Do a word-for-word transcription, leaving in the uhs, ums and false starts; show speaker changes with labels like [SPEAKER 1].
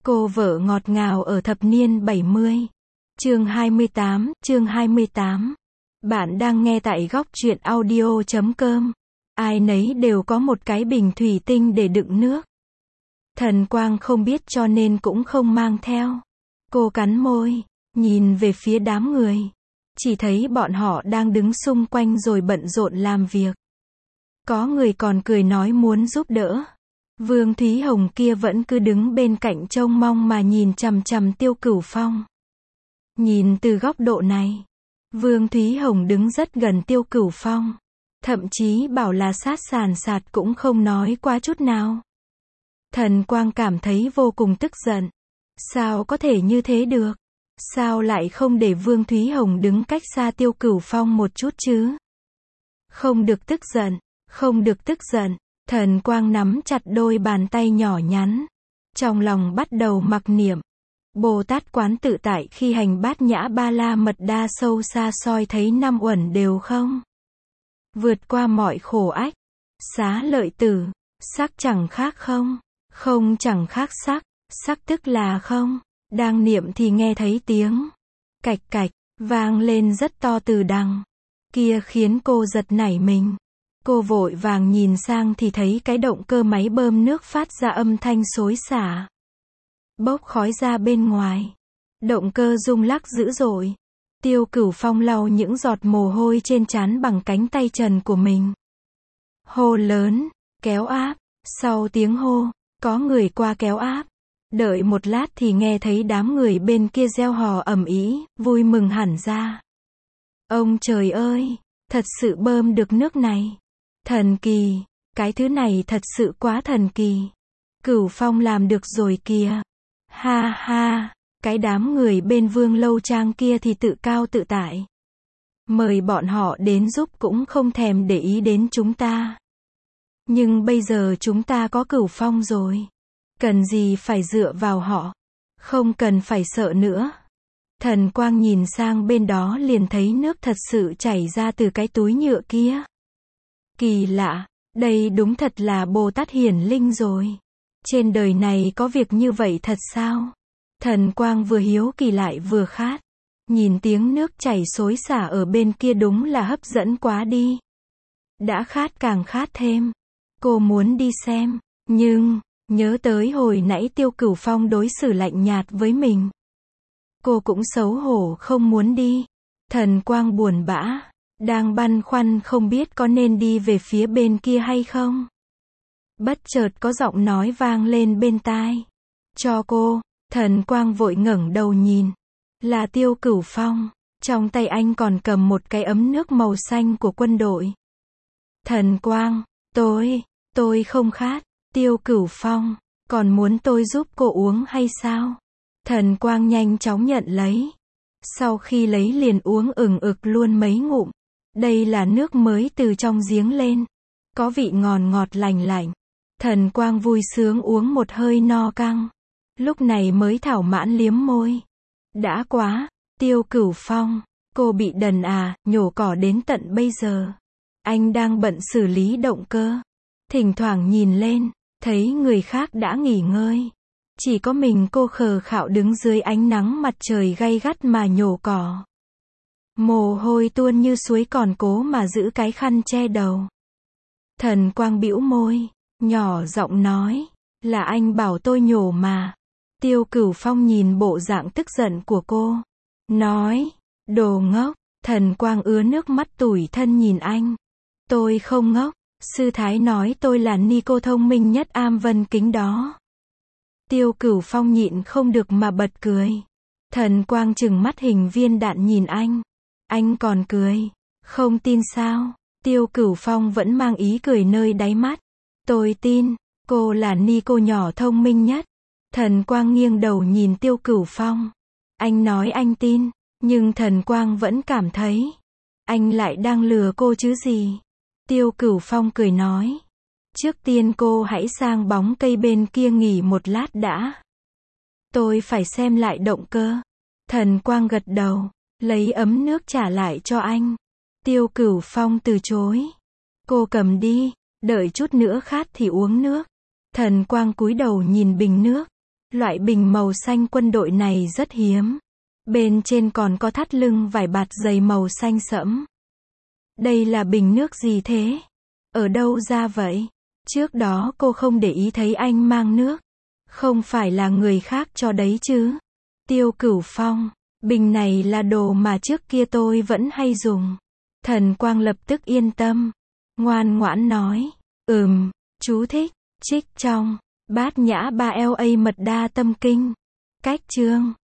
[SPEAKER 1] Cô vợ ngọt ngào ở thập niên bảy mươi. Chương hai mươi tám, chương hai mươi tám. Bạn đang nghe tại góc truyện audio chấm com. Ai nấy đều có một cái bình thủy tinh để đựng nước. Thần Quang không biết cho nên cũng không mang theo. Cô cắn môi, nhìn về phía đám người. Chỉ thấy bọn họ đang đứng xung quanh rồi bận rộn làm việc. Có người còn cười nói muốn giúp đỡ. Vương Thúy Hồng kia vẫn cứ đứng bên cạnh trông mong mà nhìn chằm chằm Tiêu Cửu Phong. Nhìn từ góc độ này, Vương Thúy Hồng đứng rất gần Tiêu Cửu Phong. Thậm chí bảo là sát sàn sạt cũng không nói qua chút nào. Thần Quang cảm thấy vô cùng tức giận. Sao có thể như thế được? Sao lại không để Vương Thúy Hồng đứng cách xa Tiêu Cửu Phong một chút chứ? Không được tức giận, không được tức giận. Thần Quang nắm chặt đôi bàn tay nhỏ nhắn. Trong lòng bắt đầu mặc niệm. Bồ Tát quán tự tại khi hành bát nhã ba la mật đa sâu xa soi thấy năm uẩn đều không. Vượt qua mọi khổ ách. Xá lợi tử. Sắc chẳng khác không. Không chẳng khác sắc. Sắc tức là không. Đang niệm thì nghe thấy tiếng cạch cạch vang lên rất to từ đằng kia khiến cô giật nảy mình. Cô vội vàng nhìn sang thì thấy cái động cơ máy bơm nước phát ra âm thanh xối xả. Bốc khói ra bên ngoài. Động cơ rung lắc dữ dội. Tiêu Cửu Phong lau những giọt mồ hôi trên trán bằng cánh tay trần của mình. Hô lớn, kéo áp. Sau tiếng hô, có người qua kéo áp. Đợi một lát thì nghe thấy đám người bên kia reo hò ầm ĩ, vui mừng hẳn ra. Ông trời ơi, thật sự bơm được nước này. Thần kỳ, cái thứ này thật sự quá thần kỳ. Cửu Phong làm được rồi kìa. Ha ha, cái đám người bên Vương Lâu Trang kia thì tự cao tự tại. Mời bọn họ đến giúp cũng không thèm để ý đến chúng ta. Nhưng bây giờ chúng ta có Cửu Phong rồi. Cần gì phải dựa vào họ. Không cần phải sợ nữa. Thần Quang nhìn sang bên đó liền thấy nước thật sự chảy ra từ cái túi nhựa kia. Kỳ lạ, đây đúng thật là Bồ Tát hiển linh rồi. Trên đời này có việc như vậy thật sao? Thần Quang vừa hiếu kỳ lại vừa khát. Nhìn tiếng nước chảy xối xả ở bên kia đúng là hấp dẫn quá đi. Đã khát càng khát thêm. Cô muốn đi xem, nhưng nhớ tới hồi nãy Tiêu Cửu Phong đối xử lạnh nhạt với mình. Cô cũng xấu hổ không muốn đi. Thần Quang buồn bã. Đang băn khoăn không biết có nên đi về phía bên kia hay không. Bất chợt có giọng nói vang lên bên tai. Cho cô. Thần Quang vội ngẩng đầu nhìn. Là Tiêu Cửu Phong. Trong tay anh còn cầm một cái ấm nước màu xanh của quân đội. Thần Quang, tôi, tôi không khát. Tiêu Cửu Phong, còn muốn tôi giúp cô uống hay sao? Thần Quang nhanh chóng nhận lấy. Sau khi lấy liền uống ừng ực luôn mấy ngụm. Đây là nước mới từ trong giếng lên. Có vị ngọt ngọt lành lạnh. Thần Quang vui sướng uống một hơi no căng. Lúc này mới thảo mãn liếm môi. Đã quá, Tiêu Cửu Phong, cô bị đần à, nhổ cỏ đến tận bây giờ. Anh đang bận xử lý động cơ. Thỉnh thoảng nhìn lên, thấy người khác đã nghỉ ngơi. Chỉ có mình cô khờ khạo đứng dưới ánh nắng mặt trời gay gắt mà nhổ cỏ. Mồ hôi tuôn như suối còn cố mà giữ cái khăn che đầu. Thần Quang bĩu môi, nhỏ giọng nói, là anh bảo tôi nhổ mà. Tiêu Cửu Phong nhìn bộ dạng tức giận của cô. Nói, đồ ngốc. Thần Quang ứa nước mắt tủi thân nhìn anh. Tôi không ngốc. Sư Thái nói tôi là ni cô thông minh nhất Am Vân Kính đó. Tiêu Cửu Phong nhịn không được mà bật cười. Thần Quang trừng mắt hình viên đạn nhìn anh. Anh còn cười. Không tin sao? Tiêu Cửu Phong vẫn mang ý cười nơi đáy mắt. Tôi tin, cô là ni cô nhỏ thông minh nhất. Thần Quang nghiêng đầu nhìn Tiêu Cửu Phong. Anh nói anh tin, nhưng Thần Quang vẫn cảm thấy anh lại đang lừa cô chứ gì. Tiêu Cửu Phong cười nói. Trước tiên cô hãy sang bóng cây bên kia nghỉ một lát đã. Tôi phải xem lại động cơ. Thần Quang gật đầu, lấy ấm nước trả lại cho anh. Tiêu Cửu Phong từ chối. Cô cầm đi, đợi chút nữa khát thì uống nước. Thần Quang cúi đầu nhìn bình nước. Loại bình màu xanh quân đội này rất hiếm. Bên trên còn có thắt lưng vải bạt dày màu xanh sẫm. Đây là bình nước gì thế? Ở đâu ra vậy? Trước đó cô không để ý thấy anh mang nước. Không phải là người khác cho đấy chứ? Tiêu Cửu Phong, bình này là đồ mà trước kia tôi vẫn hay dùng. Thần Quang lập tức yên tâm. Ngoan ngoãn nói. Ừm, chú thích. Trích trong Bát Nhã ba la mật đa tâm kinh. Cách chương